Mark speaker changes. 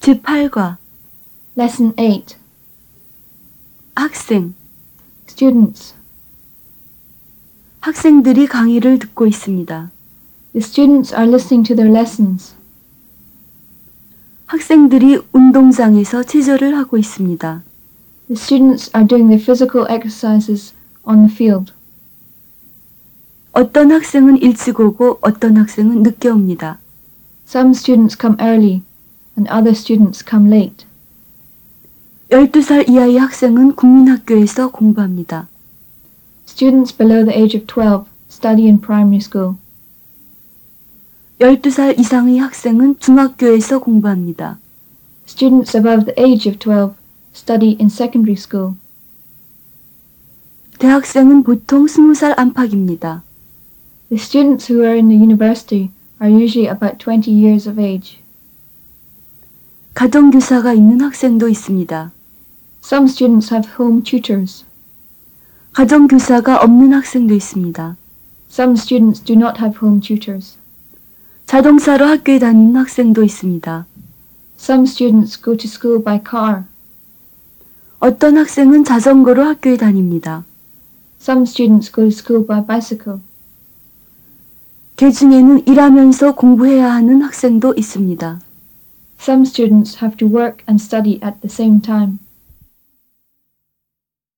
Speaker 1: 제8과
Speaker 2: Lesson 8.
Speaker 1: 학생,
Speaker 2: Students.
Speaker 1: 학생들이 강의를 듣고 있습니다.
Speaker 2: The students are listening to their lessons.
Speaker 1: 학생들이 운동장에서 체조를 하고 있습니다.
Speaker 2: The students are doing their physical exercises on the field.
Speaker 1: 어떤 학생은 일찍 오고 어떤 학생은 늦게 옵니다.
Speaker 2: Some students come early and other students come late.
Speaker 1: 12살 이하의 학생은 국민학교에서 공부합니다.
Speaker 2: Students below the age of 12 study in primary school.
Speaker 1: 12살 이상의 학생은 중학교에서 공부합니다.
Speaker 2: Students above the age of 12 study in secondary school.
Speaker 1: 대학생은 보통 20살 안팎입니다.
Speaker 2: The students who are in the university are usually about 20 years of age.
Speaker 1: 가정교사가 있는 학생도 있습니다.
Speaker 2: Some students have home tutors.
Speaker 1: 가정교사가 없는 학생도 있습니다.
Speaker 2: Some students do not have home tutors.
Speaker 1: 자동차로 학교에 다니는 학생도 있습니다.
Speaker 2: Some students go to school by car.
Speaker 1: 어떤 학생은 자전거로 학교에 다닙니다.
Speaker 2: Some students go to school by bicycle.
Speaker 1: 그 중에는 일하면서 공부해야 하는 학생도 있습니다.
Speaker 2: Some students have to work and study at the same time.